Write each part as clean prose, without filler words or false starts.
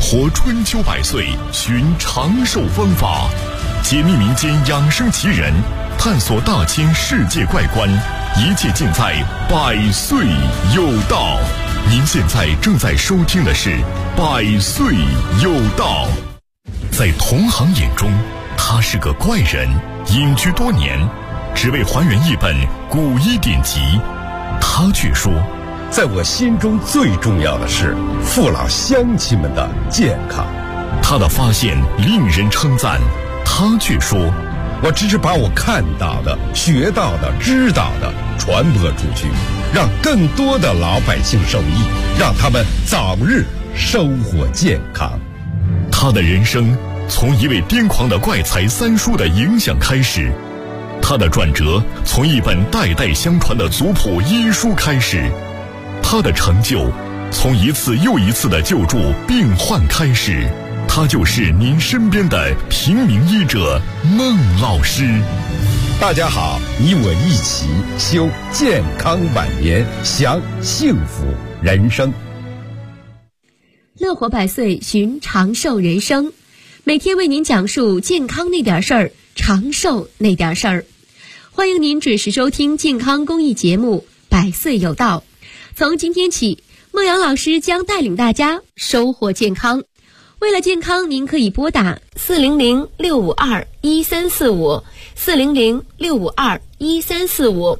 活春秋百岁，寻长寿方法，解密民间养生奇人，探索大千世界怪观，一切尽在百岁有道。您现在正在收听的是百岁有道。在同行眼中，他是个怪人，隐居多年，只为还原一本古医典籍。他却说， 在我心中最重要的是父老乡亲们的健康。 他的发现令人称赞，他却说， 我只是把我看到的、学到的、知道的传播出去，让更多的老百姓受益，让他们早日收获健康。 他的人生从一位癫狂的怪才三叔的影响开始，他的转折从一本代代相传的族谱医书开始，他的成就从一次又一次的救助病患开始。他就是您身边的平民医者孟老师。 大家好，你我一起修健康晚年，享幸福人生。 乐活百岁，寻长寿人生，每天为您讲述健康那点事儿，长寿那点事儿。欢迎您准时收听健康公益节目百岁有道。从今天起，孟阳老师将带领大家收获健康。为了健康，您可以拨打400-652-1345 400-652-1345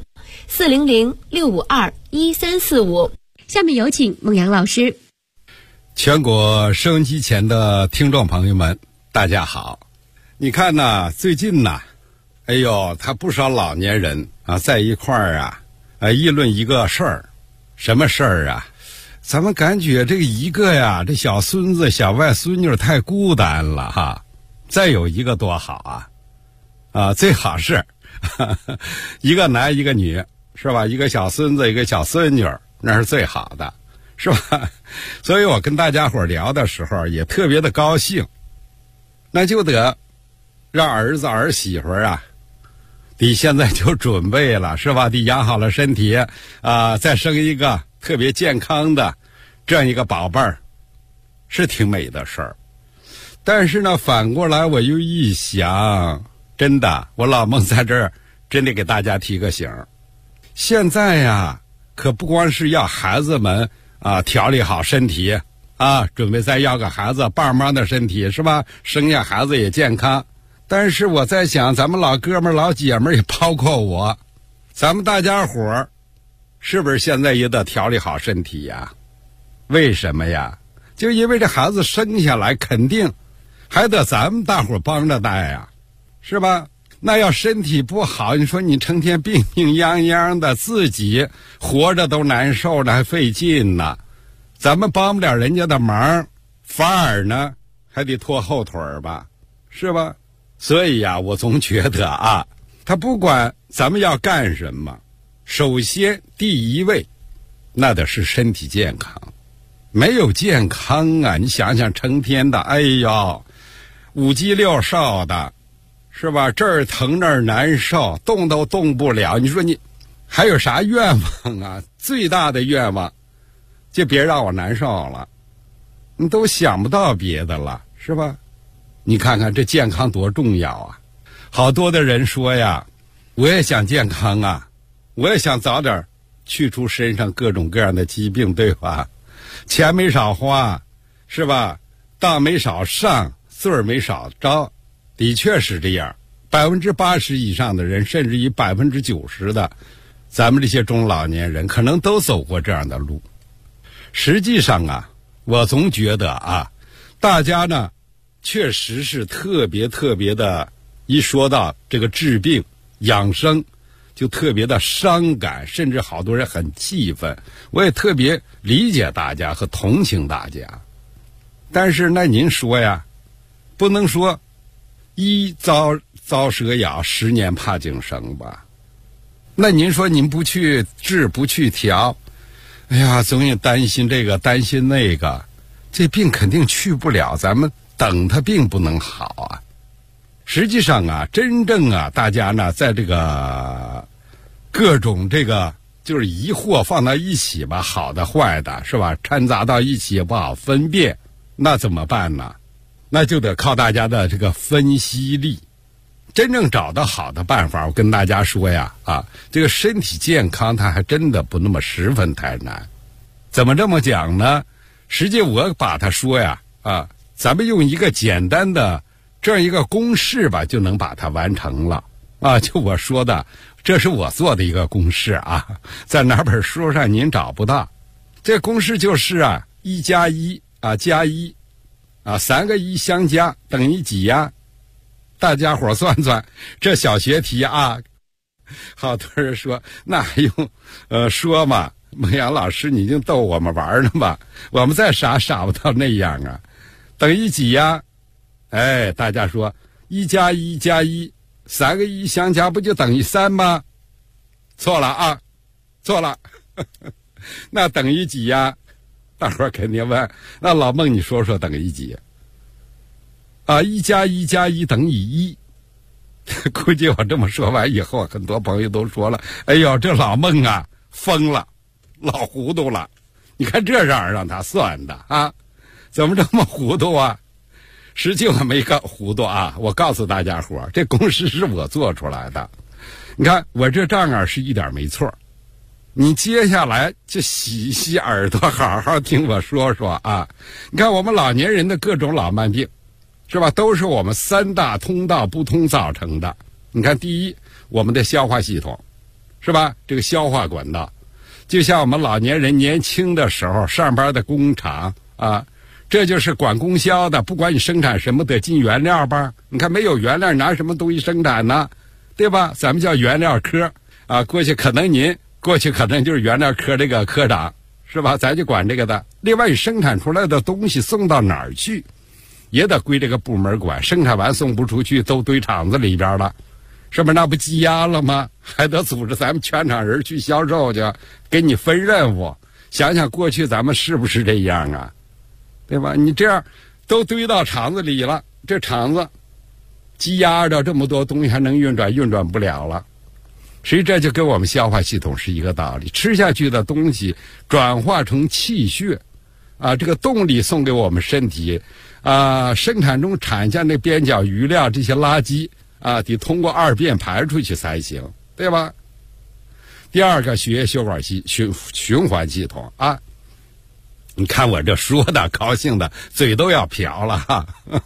400-652-1345。下面有请孟阳老师。 全国收音机前的听众朋友们，大家好。你看呢，最近呢，他不少老年人啊，在一块儿议论一个事儿。什么事儿啊？咱们感觉这一个呀，这小孙子小外孙女太孤单了哈。再有一个多好啊，最好是一个男一个女，是吧？一个小孙子一个小孙女，那是最好的，是吧？所以我跟大家伙聊的时候也特别的高兴。那就得让儿子儿媳妇得现在就准备了，是吧？得养好了身体再生一个特别健康的这样一个宝贝儿，是挺美的事儿。但是呢，反过来我又一想，真的，我老孟在这儿真得给大家提个醒。现在可不光是要孩子们调理好身体准备再要个孩子棒棒的身体，是吧？生下孩子也健康。但是我在想，咱们老哥们老姐们也包括我，咱们大家伙儿是不是现在也得调理好身体呀？为什么呀？就因为这孩子生下来肯定还得咱们大伙儿帮着带是吧？那要身体不好，你说你成天病病殃殃的，自己活着都难受了，还费劲呢。咱们帮不了人家的忙，反而呢还得拖后腿吧，是吧？所以我总觉得他不管咱们要干什么，首先第一位那得是身体健康。没有健康你想想，成天的五鸡六兽的，是吧？这儿疼那儿难受，动都动不了。你说你还有啥愿望最大的愿望就别让我难受了，你都想不到别的了，是吧？你看看这健康多重要好多的人说我也想健康我也想早点去除身上各种各样的疾病，对吧？钱没少花，是吧？当没少上，罪儿没少招，的确是这样。80%以上的人，甚至于90%的咱们这些中老年人可能都走过这样的路。实际上我总觉得大家呢确实是特别的，一说到这个治病养生就特别的伤感，甚至好多人很气愤。我也特别理解大家和同情大家。但是那您说不能说一遭蛇咬，10年怕井绳吧？那您说您不去治不去调，总有担心这个担心那个，这病肯定去不了，咱们等它并不能好实际上真正大家呢在这个各种这个就是疑惑放到一起吧，好的坏的，是吧？掺杂到一起也不好分辨， 那怎么办呢？那就得靠大家的这个分析力。真正找到好的办法，我跟大家说呀，这个身体健康它还真的不那么十分太难。怎么这么讲呢？实际我把它说呀，咱们用一个简单的这样一个公式吧，就能把它完成了。就我说的，这是我做的一个公式啊，在哪本书上您找不到。这公式就是1加1加13个1相加等于几呀？大家伙算算，这小学题好多人说那还用说嘛？孟阳老师，你就逗我们玩呢吧？我们再傻不到那样啊！等于几呀？大家说1加1加1 3个1相加不就等于3吗？错了错了。那等于几呀？大伙儿肯定问，那老孟你说等于几？1加1加1等于1。估计我这么说完以后，很多朋友都说了，哎呦，这老孟疯了，老糊涂了。你看这让他算的怎么这么糊涂啊？实际我没搞糊涂我告诉大家伙，这公式是我做出来的。你看我这账是一点没错。你接下来就洗洗耳朵，好好听我说说你看我们老年人的各种老慢病，是吧？都是我们3大通道不通造成的。你看，第一，我们的消化系统，是吧？这个消化管道，就像我们老年人年轻的时候上班的工厂这就是管供销的，不管你生产什么得进原料吧。你看没有原料拿什么东西生产呢？对吧？咱们叫原料科过去可能就是原料科这个科长，是吧？咱就管这个的。另外，你生产出来的东西送到哪儿去，也得归这个部门管。生产完送不出去，都堆厂子里边了，是不是？那不积压了吗？还得组织咱们全厂人去销售去，给你分任务。想想过去咱们是不是这样对吧？你这样都堆到厂子里了，这厂子积压着这么多东西，还能运转不了了。实际这就跟我们消化系统是一个道理，吃下去的东西转化成气血这个动力送给我们身体生产中产下那边角余料这些垃圾得通过2便排出去才行，对吧？第二个，血液血管循环系统你看我这说的高兴的嘴都要瓢了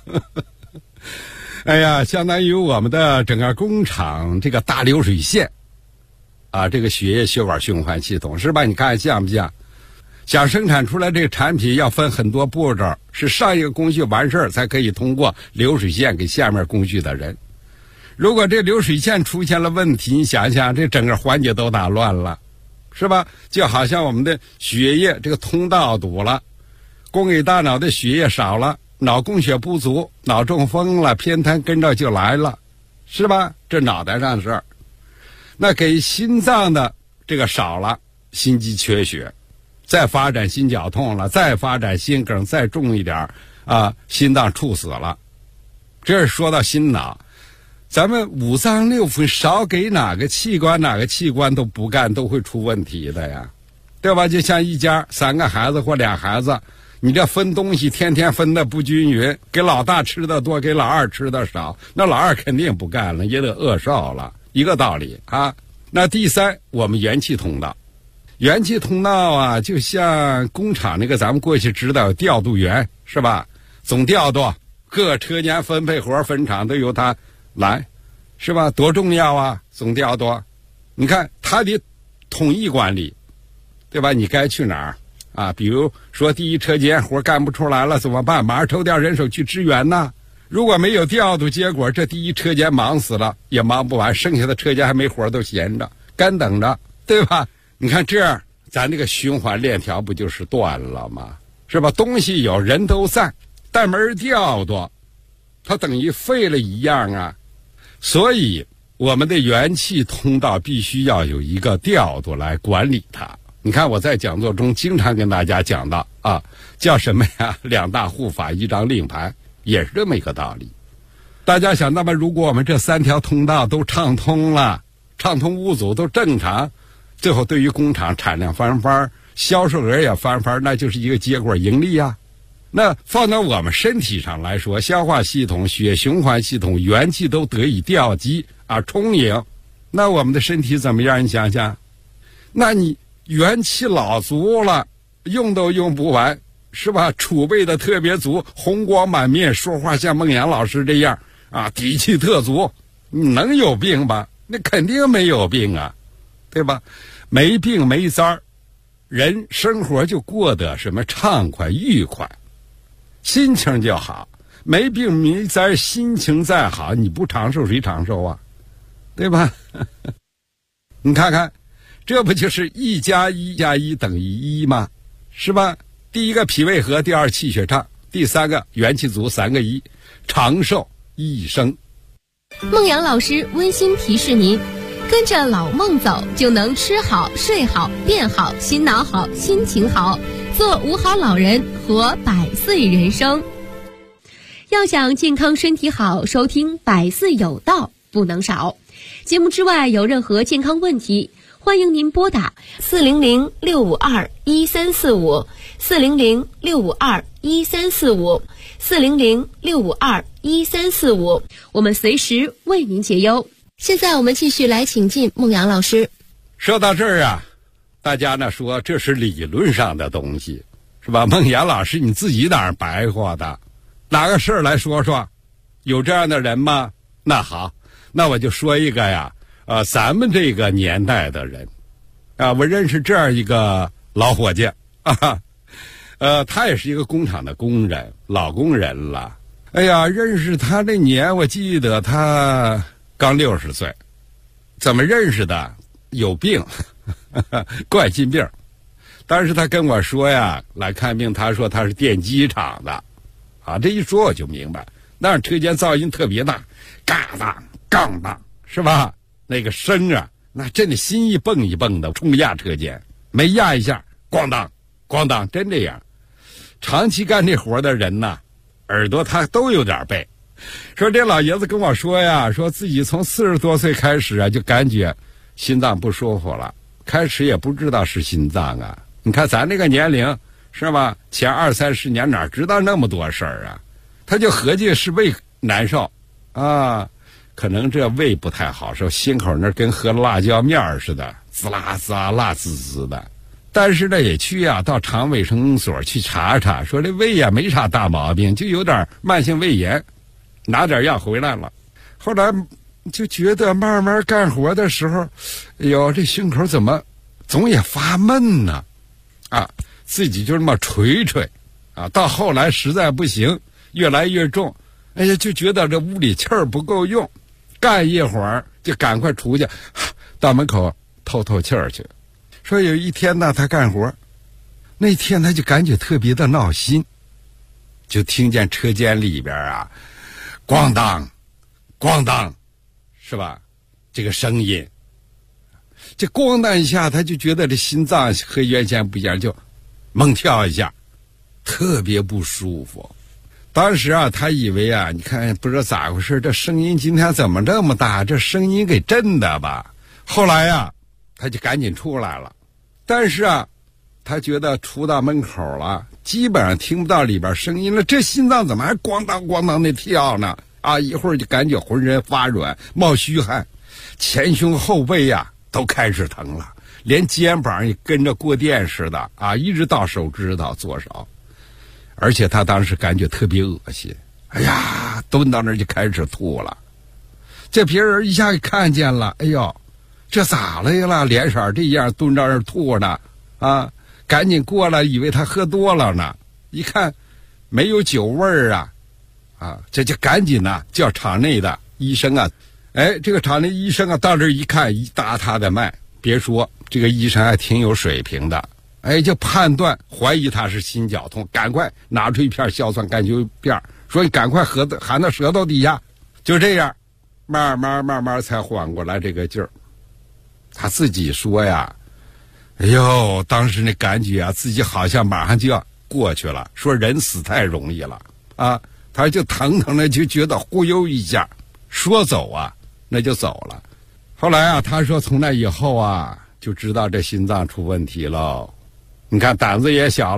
哎呀，相当于我们的整个工厂这个大流水线这个血液血管循环系统，是吧？你看像不像？想生产出来这个产品要分很多步骤，是上一个工序完事儿才可以通过流水线给下面工序的人。如果这流水线出现了问题，你想想这整个环节都打乱了，是吧？就好像我们的血液这个通道堵了，供给大脑的血液少了，脑供血不足，脑中风了，偏瘫跟着就来了，是吧？这脑袋上的事儿。那给心脏的这个少了，心肌缺血，再发展心绞痛了，再发展心梗，再重一点心脏猝死了。这是说到心脑，咱们5脏6腑少给哪个器官都不干，都会出问题的呀，对吧？就像一家3个孩子或2孩子，你这分东西天天分的不均匀，给老大吃的多，给老二吃的少，那老二肯定不干了，也得饿瘦了，一个道理那第三，我们元气通道，元气通道就像工厂那个咱们过去知道调度员，是吧？总调度各车间分配活分厂都由他来，是吧？多重要总调度。你看他得统一管理，对吧？你该去哪儿比如说第一车间活干不出来了怎么办？马上抽调人手去支援呐。如果没有调度，结果这第一车间忙死了，也忙不完，剩下的车间还没活都闲着干等着，对吧？你看这样咱这个循环链条不就是断了吗？是吧？东西有，人都在，但没人调度，它等于废了一样所以我们的元气通道必须要有一个调度来管理它。你看我在讲座中经常跟大家讲到叫什么呀？2大护法1张令牌，也是这么一个道理。大家想，那么如果我们这3条通道都畅通了，畅通无阻，都正常，最后对于工厂产量翻番，销售额也翻番，那就是一个结果盈利那放到我们身体上来说，消化系统、血循环系统、元气都得以调集充盈，那我们的身体怎么样？你想想，那你元气老足了，用都用不完，是吧？储备的特别足，红光满面，说话像孟阳老师这样底气特足，你能有病吧？那肯定没有病啊，对吧？没病没灾儿，人生活就过得什么畅快愉快，心情就好。没病没灾，心情再好，你不长寿谁长寿啊？对吧？你看看，这不就是1+1+1等于1吗？是吧？第一个脾胃和，第二气血畅，第三个元气足，3个1，长寿一生。 孟阳老师温馨提示您，跟着老孟走，就能吃好、睡好、变好、心脑好、心情好，做5好老人，活100岁人生。要想健康身体好，收听百岁有道不能少。节目之外有任何健康问题，欢迎您拨打400-652-1345 400-652-1345 400-652-1345，我们随时为您解忧。现在我们继续来请进孟阳老师。 说到这儿大家呢说这是理论上的东西，是吧？孟阳老师你自己哪儿白话的？拿个事儿来说说，有这样的人吗？那好，那我就说一个咱们这个年代的人我认识这样一个老伙计他也是一个工厂的工人，老工人了。哎呀，认识他那年，我记得他刚60岁。怎么认识的？有病，冠心病。当时他跟我说来看病，他说他是电机厂的这一说我就明白，那车间噪音特别大，嘎当杠当，是吧？那个声那真的心一蹦一蹦的冲压车间，没压一下咣当咣当，真这样。长期干这活的人耳朵他都有点背。说这老爷子跟我说说自己从40多岁开始就感觉心脏不舒服了，开始也不知道是心脏你看咱这个年龄是吧？前20-30年哪知道那么多事儿他就合计是胃难受可能这胃不太好受，心口那跟喝辣椒面似的，滋啦滋啦辣滋滋的。但是呢也去到肠卫生所去查查，说这胃没啥大毛病，就有点慢性胃炎，拿点药回来了。后来就觉得慢慢干活的时候，哎呦，这胸口怎么总也发闷呢自己就这么捶捶到后来实在不行，越来越重，哎呀，就觉得这屋里气儿不够用，干一会儿就赶快出去到门口透透气儿去。说有一天他干活，那天他就感觉特别的闹心，就听见车间里边咣当咣当，是吧？这个声音，这咣当一下，他就觉得这心脏和原先不一样，就猛跳一下，特别不舒服。当时他以为你看不知道咋回事，这声音今天怎么这么大，这声音给震的吧。后来他就赶紧出来了，但是他觉得出到门口了，基本上听不到里边声音了，这心脏怎么还咣当咣当的跳呢？一会儿就感觉浑身发软，冒虚汗，前胸后背都开始疼了，连肩膀也跟着过电似的一直到手指头左手。而且他当时感觉特别恶心，哎呀，蹲到那儿就开始吐了。这别人一下就看见了，哎呦，这咋了呀？脸色这样蹲到那儿吐呢赶紧过来，以为他喝多了呢，一看没有酒味儿这就赶紧叫厂内的医生这个厂内医生到这儿一看，一搭他的脉，别说这个医生还挺有水平的，就判断怀疑他是心绞痛，赶快拿出一片硝酸甘球片，说你赶快含到舌头底下。就这样慢慢才缓过来这个劲儿。他自己说哎呦，当时那感觉自己好像马上就要过去了，说人死太容易了他就疼的就觉得忽悠一下，说走那就走了。后来他说从那以后就知道这心脏出问题了。你看胆子也小了，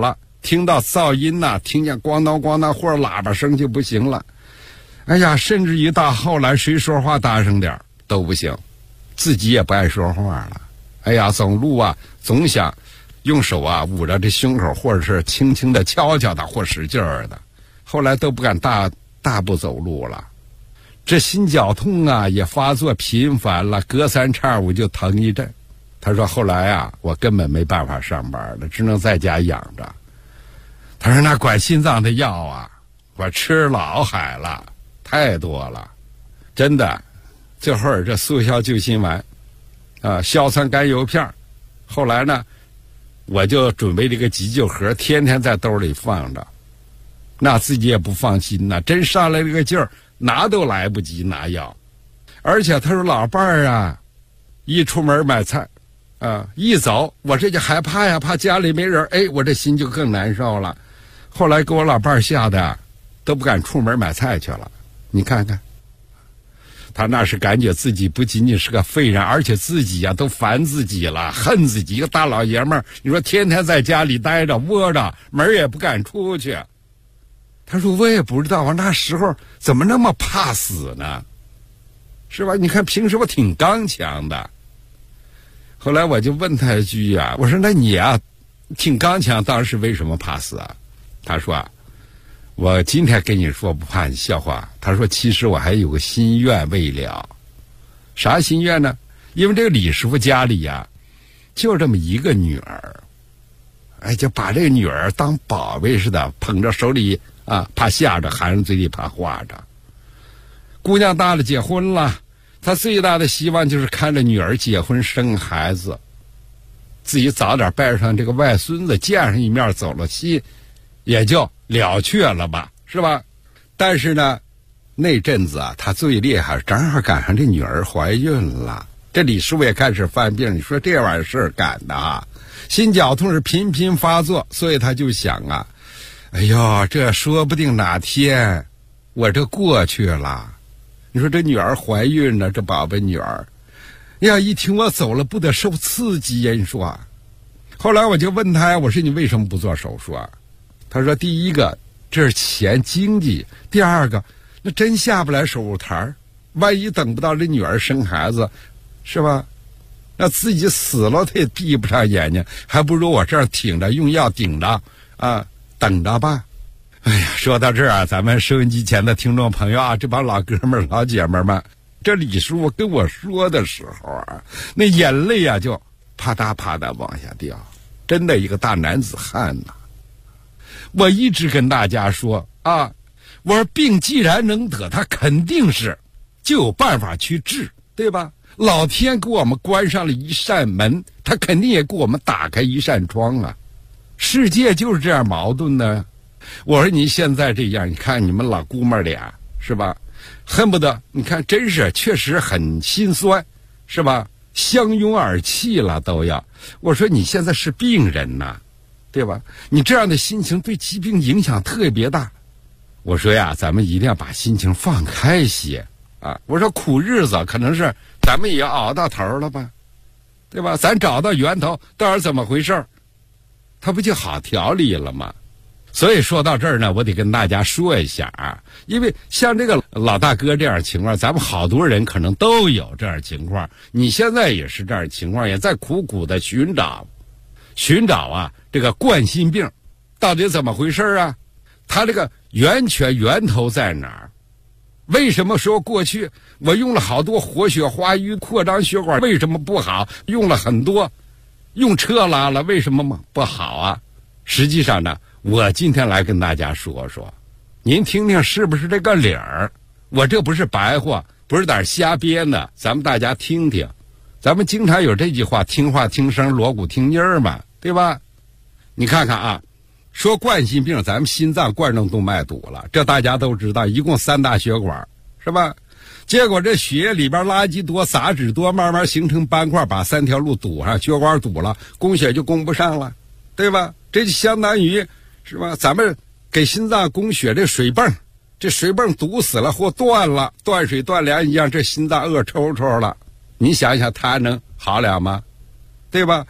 听到噪音呐，听见咣当咣当或者喇叭声就不行了。哎呀，甚至于到后来谁说话大声点都不行，自己也不爱说话了。哎呀，走路啊总想用手啊捂着这胸口，或者是轻轻的敲敲它，或使劲儿的。后来都不敢大步走路了。这心绞痛啊也发作频繁了，隔三差五就疼一阵。他说后来啊我根本没办法上班了，只能在家养着。他说那管心脏的药啊我吃老海了，太多了，真的。这会儿这速效救心丸啊，硝酸甘油片，后来呢我就准备这个急救盒，天天在兜里放着，那自己也不放心呐，真上来这个劲儿拿都来不及拿药。而且他说老伴儿啊一出门买菜啊一走，我这就害怕呀，怕家里没人，哎，我这心就更难受了。后来给我老伴儿吓得都不敢出门买菜去了。你看看他那是感觉自己不仅仅是个废人，而且自己呀都烦自己了，恨自己，一个大老爷们儿，你说天天在家里待着窝着，门也不敢出去。他说我也不知道啊，那时候怎么那么怕死呢，是吧？你看平时我挺刚强的。后来我就问他一句啊，我说那你啊挺刚强，当时为什么怕死啊？他说啊，我今天跟你说不怕你笑话。他说其实我还有个心愿未了。啥心愿呢？因为这个李师傅家里呀就这么一个女儿，哎，就把这个女儿当宝贝似的捧着手里啊，怕吓着，含着嘴里怕化着。姑娘大了结婚了，他最大的希望就是看着女儿结婚生孩子，自己早点拜上这个外孙子，见上一面走了心也就了却了吧，是吧？但是呢那阵子啊他最厉害，正好赶上这女儿怀孕了，这李师傅也开始犯病。你说这玩意儿事儿赶的啊，心绞痛是频频发作，所以他就想啊，哎呦，这说不定哪天我这过去了。你说这女儿怀孕了，这宝贝女儿呀，一听我走了不得受刺激呀，你说啊。后来我就问他，我说你为什么不做手术啊？他说第一个这是钱经济，第二个那真下不来手术台，万一等不到这女儿生孩子，是吧？那自己死了他也闭不上眼睛，还不如我这儿挺着，用药顶着啊，等着吧。哎呀，说到这儿啊，咱们收音机前的听众朋友啊，这帮老哥们儿老姐们儿们，这李师傅跟我说的时候啊，那眼泪啊就啪嗒啪嗒往下掉，真的一个大男子汉呐。我一直跟大家说啊，我说病既然能得，他肯定是就有办法去治，对吧？老天给我们关上了一扇门，他肯定也给我们打开一扇窗啊。世界就是这样矛盾的。我说你现在这样，你看你们老姑们俩是吧，恨不得你看真是确实很心酸，是吧？相拥而泣了都要。我说你现在是病人呐，对吧？你这样的心情对疾病影响特别大。我说呀，咱们一定要把心情放开些啊！我说苦日子可能是咱们也要熬到头了吧，对吧？咱找到源头到底怎么回事，它不就好调理了吗？所以说到这儿呢，我得跟大家说一下啊，因为像这个老大哥这样情况，咱们好多人可能都有这样情况，你现在也是这样情况，也在苦苦的寻找啊，这个冠心病到底怎么回事啊？它这个源头在哪儿？为什么说过去我用了好多活血化瘀扩张血管，为什么不好？用了很多，用车拉了，为什么不好啊？实际上呢，我今天来跟大家说说，您听听是不是这个理儿？我这不是白话，不是在瞎编的，咱们大家听听。咱们经常有这句话，听话听声，锣鼓听音儿嘛，对吧？你看看啊，说冠心病，咱们心脏冠状动脉堵了，这大家都知道，一共3大血管，是吧？结果这血液里边垃圾多，杂质多，慢慢形成斑块，把3条路堵上，血管堵了，供血就供不上了，对吧？这就相当于是吧？咱们给心脏供血，这水泵堵死了或断了，断水断粮一样，这心脏恶抽抽了，你想想它能好了吗？对吧？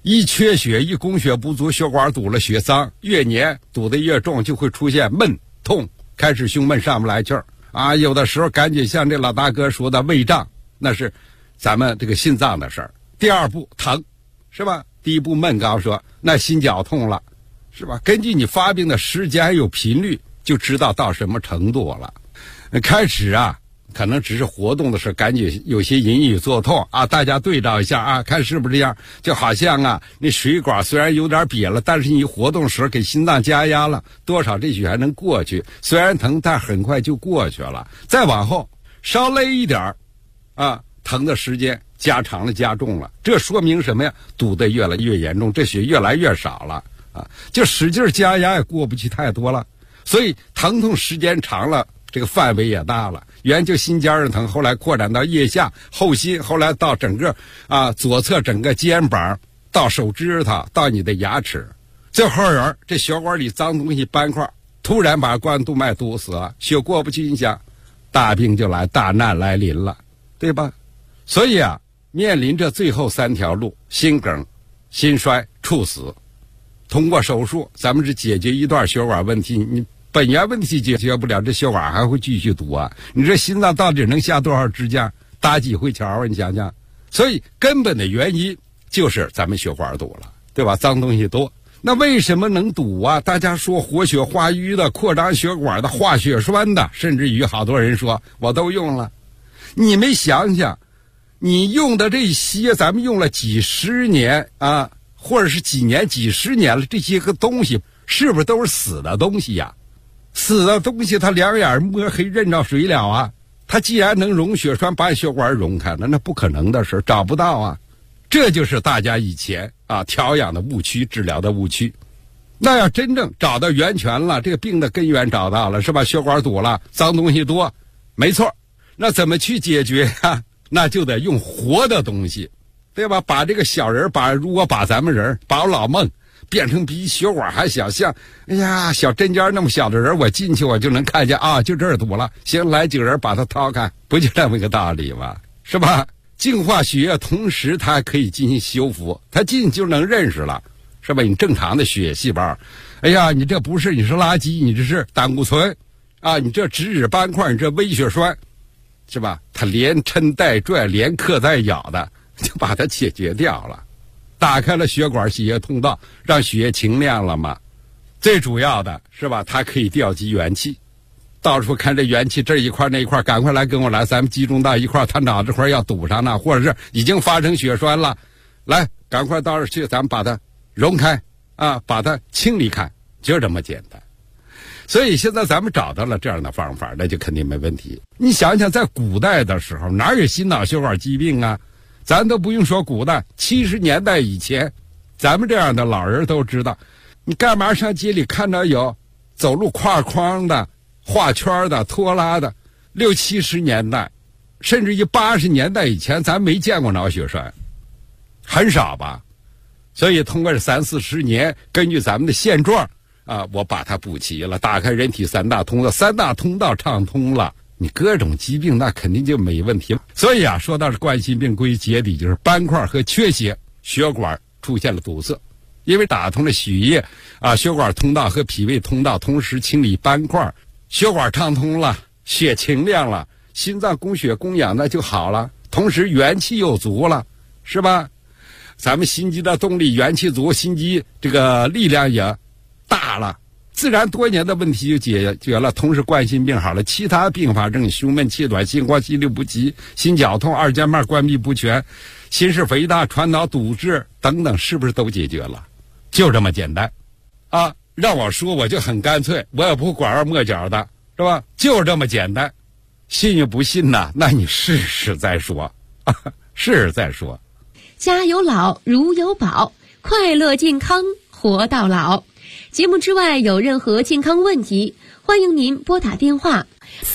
一缺血，一供血不足，血管堵了，血脏越粘堵得越重，就会出现闷痛，开始胸闷上不来气儿啊。有的时候感觉像这老大哥说的胃胀，那是咱们这个心脏的事儿。第二步疼，是吧？第一步闷，刚说那心绞痛了，是吧？根据你发病的时间还有频率，就知道到什么程度了。开始啊，可能只是活动的时候感觉有些隐隐作痛啊，大家对照一下啊，看是不是这样？就好像啊，那水管虽然有点瘪了，但是你活动时候给心脏加压了，多少这血还能过去。虽然疼，但很快就过去了。再往后稍勒一点啊，疼的时间加长了，加重了，这说明什么呀？堵得越来越严重，这血越来越少了啊，就使劲加压也过不去太多了，所以疼痛时间长了，这个范围也大了。原就心尖上疼，后来扩展到腋下、后心，后来到整个左侧整个肩膀，到手指头，到你的牙齿。最后人这血管里脏东西斑块突然把冠动脉堵死了，血过不去，你想大病就来，大难来临了，对吧？所以啊，面临着最后3条路：心梗、心衰、猝死。通过手术咱们是解决一段血管问题，你本源问题解决不了，这血管还会继续堵啊！你这心脏到底能下多少支架，打几回桥啊？你想想，所以根本的原因就是咱们血管堵了，对吧？脏东西多，那为什么能堵啊？大家说活血化瘀的、扩张血管的、化血栓的，甚至于好多人说我都用了。你没想想，你用的这些，咱们用了几十年啊，或者是几年、几十年了，这些个东西是不是都是死的东西呀？死的东西它两眼摸黑认着水了啊！它既然能溶血栓，把血管溶开了，那不可能的事，找不到啊！这就是大家以前啊调养的误区，治疗的误区。那要真正找到源泉了，这个病的根源找到了，是吧？血管堵了，脏东西多，没错。那怎么去解决呀？那就得用活的东西，对吧？把这个小人，如果把咱们人，把我老孟变成比血管还小，像哎呀小针尖那么小的人，我进去我就能看见啊，就这儿堵了，行，来几个人把它掏开，不就这么个道理吗？是吧？净化血液，同时它还可以进行修复，它进就能认识了，是吧？你正常的血细胞，哎呀，你这不是，你是垃圾，你这是胆固醇啊，你这脂质斑块，你这微血栓，是吧？它连抻带拽，连克带咬的，就把它解决掉了。打开了血管血液通道，让血液清亮了嘛。最主要的是吧，它可以调集元气，到处看这元气这一块那一块，赶快来跟我来，咱们集中到一块，他脑这块要堵上呢，或者是已经发生血栓了，来赶快到这去，咱们把它溶开啊，把它清理开，就这么简单。所以现在咱们找到了这样的方法，那就肯定没问题。你想想，在古代的时候，哪有心脑血管疾病啊？咱都不用说古代，70年代以前，咱们这样的老人都知道，你干嘛上街里看到有走路挎筐的、画圈的、拖拉的？60、70年代，甚至于80年代以前，咱没见过脑血栓，很少吧？所以通过这30、40年，根据咱们的现状啊，我把它补齐了，打开人体3大通道，3大通道畅通了。你各种疾病那肯定就没问题了。所以啊，说到是冠心病，归结底就是斑块和缺血，血管出现了堵塞，因为打通了血液啊，血管通道和脾胃通道，同时清理斑块，血管畅通了，血清亮了，心脏供血供氧那就好了，同时元气又足了，是吧？咱们心肌的动力元气足，心肌这个力量也大了，自然多年的问题就解决了，同时冠心病好了，其他并发症胸闷气短、心慌心律不齐、心绞痛、二尖瓣关闭不全、心室肥大、传导堵滞等等，是不是都解决了？就这么简单啊！让我说我就很干脆，我也不拐弯抹角的，是吧？就这么简单，信与不信呢？那你试试再说，试试再说。 家有老如有宝，快乐健康活到老。节目之外有任何健康问题，欢迎您拨打电话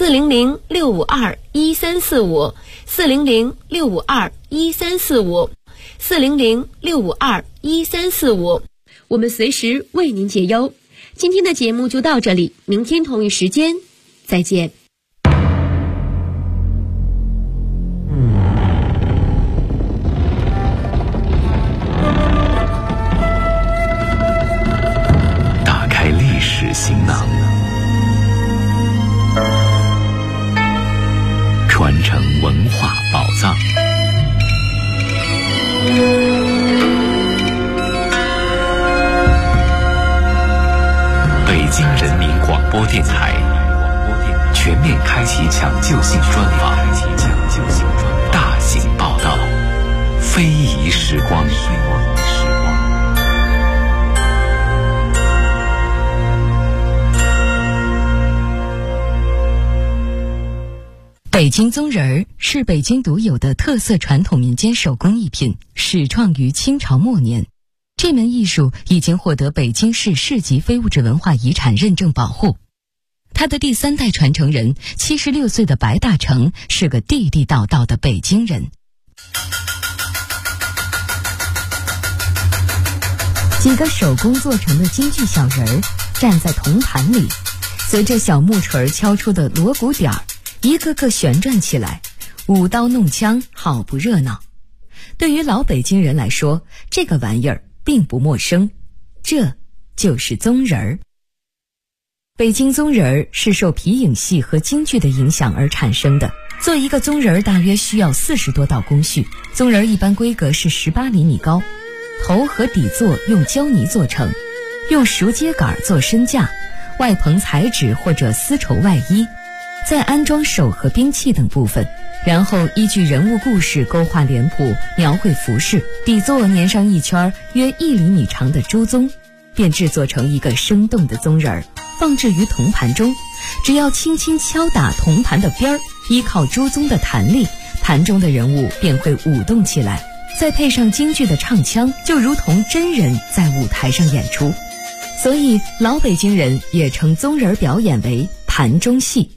400-652-1345 400-652-1345 400-652-1345，我们随时为您解忧。今天的节目就到这里，明天同一时间再见。 北京人民广播电台全面开启抢救性专访，大型报道，非遗时光。 北京宗人儿是北京独有的特色传统民间手工艺品，始创于清朝末年。这门艺术已经获得北京市市级非物质文化遗产认证保护。他的第3代传承人76岁的白大成是个地地道道的北京人。几个手工做成的京剧小人儿站在铜盘里，随着小木锤敲出的锣鼓点儿，一个个旋转起来，舞刀弄枪，好不热闹。对于老北京人来说，这个玩意儿并不陌生，这就是宗人儿。北京宗人儿是受皮影戏和京剧的影响而产生的。做一个宗人儿大约需要40多道工序。宗人儿一般规格是18厘米高，头和底座用胶泥做成，用熟秸秆做身架，外棚彩纸或者丝绸外衣，再安装手和兵器等部分，然后依据人物故事勾画脸谱，描绘服饰，底座粘上一圈约1厘米长的朱宗，便制作成一个生动的宗人儿，放置于铜盘中。只要轻轻敲打铜盘的边儿，依靠朱宗的弹力，盘中的人物便会舞动起来，再配上京剧的唱腔，就如同真人在舞台上演出。所以老北京人也称宗人表演为盘中戏。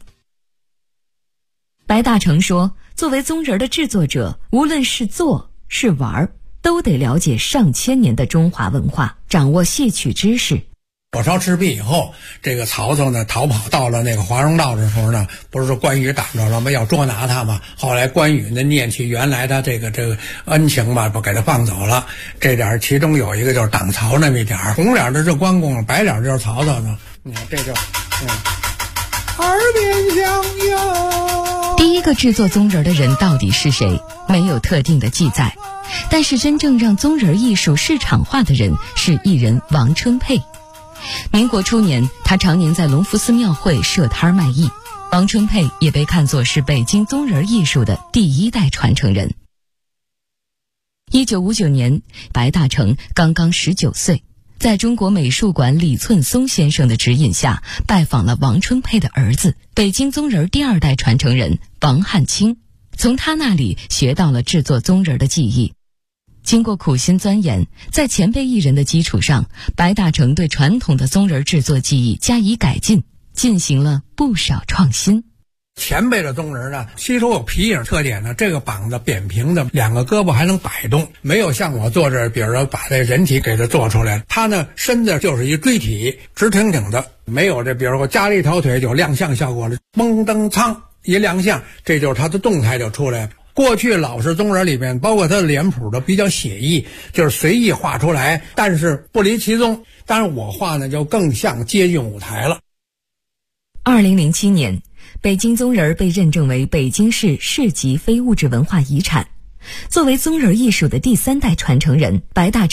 白大成说，作为宗人的制作者，无论是做是玩，都得了解上千年的中华文化，掌握戏曲知识。 火烧赤壁以后，这个曹操呢逃跑到了那个华容道的时候呢，不是说关羽挡着了吗？要捉拿他嘛。后来关羽呢念起原来他这个恩情吧，不给他放走了。这点其中有一个就是挡曹那么一点，红脸的是关公，白脸就是曹操呢。你看这就耳边响哟。 第一个制作宗人的人到底是谁？没有特定的记载。但是真正让宗人艺术市场化的人是艺人王春佩。民国初年，他常年在隆福寺庙会设摊卖艺。王春佩也被看作是北京宗人艺术的第1代传承人。1959年，白大成刚刚19岁，在中国美术馆李寸松先生的指引下，拜访了王春佩的儿子，北京宗人第2代传承人王汉卿，从他那里学到了制作宗人的技艺。经过苦心钻研，在前辈艺人的基础上，白大成对传统的宗人制作技艺加以改进，进行了不少创新。 前辈的宗人呢，吸收有皮影特点呢，这个膀子扁平的，2个胳膊还能摆动，没有像我做这，比如说把这人体给它做出来，他呢身子就是一锥体，直挺挺的，没有这比如说加了一条腿就亮相效果了，嘣噔噌一亮相，这就是他的动态就出来了。过去老式宗人里面，包括他的脸谱都比较写意，就是随意画出来，但是不离其宗。但是我画呢，就更像接近舞台了。 2007年，北京宗人被认证为北京市市级非物质文化遗产。作为宗人艺术的第3代传承人，白大成